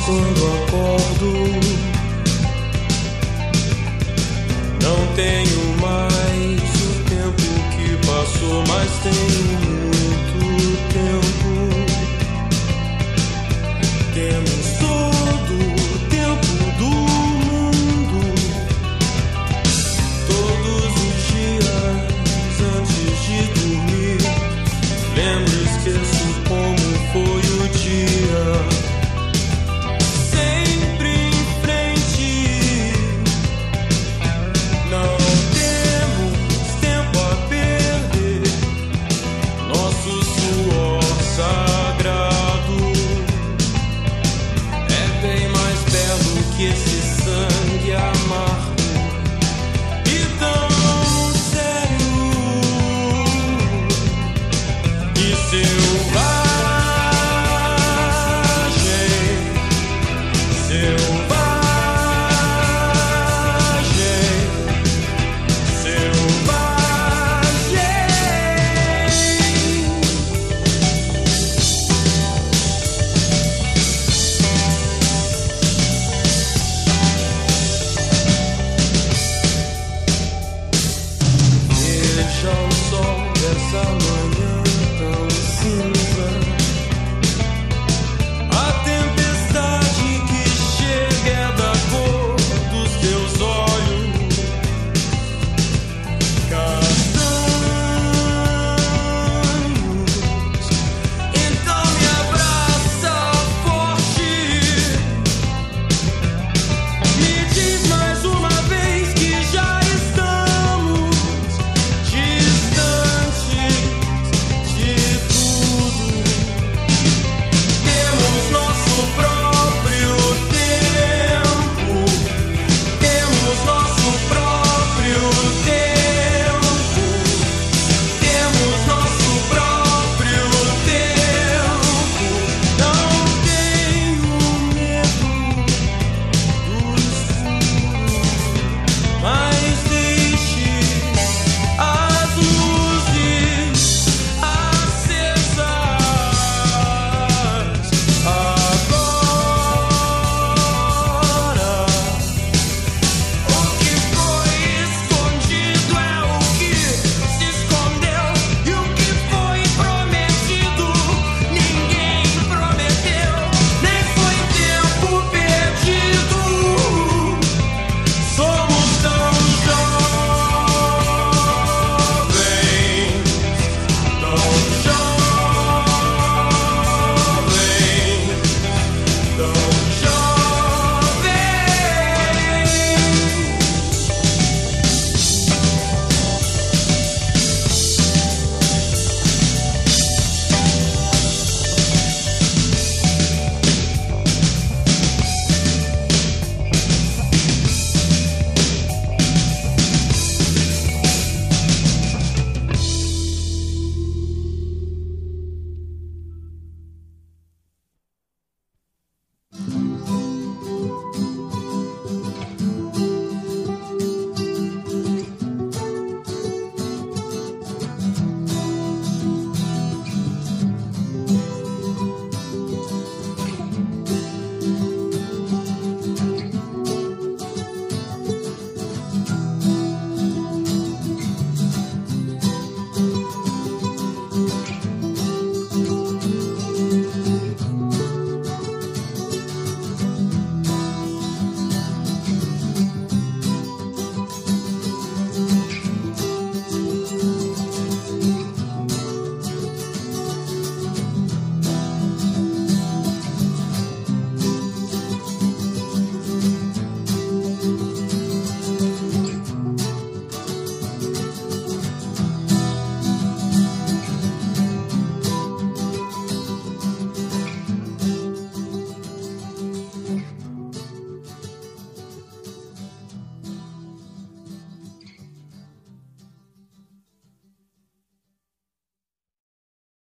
quando acordo, não tenho mais o tempo que passou, mas tenho muito tempo. Temos todo o tempo do mundo, todos os dias antes de dormir. Lembro e esqueço como foi o dia. Sempre em frente, não temos tempo a perder. Nosso suor sagrado é bem mais belo que esse sangue amargo e tão sério e selvagem. Veja o sol dessa manhã,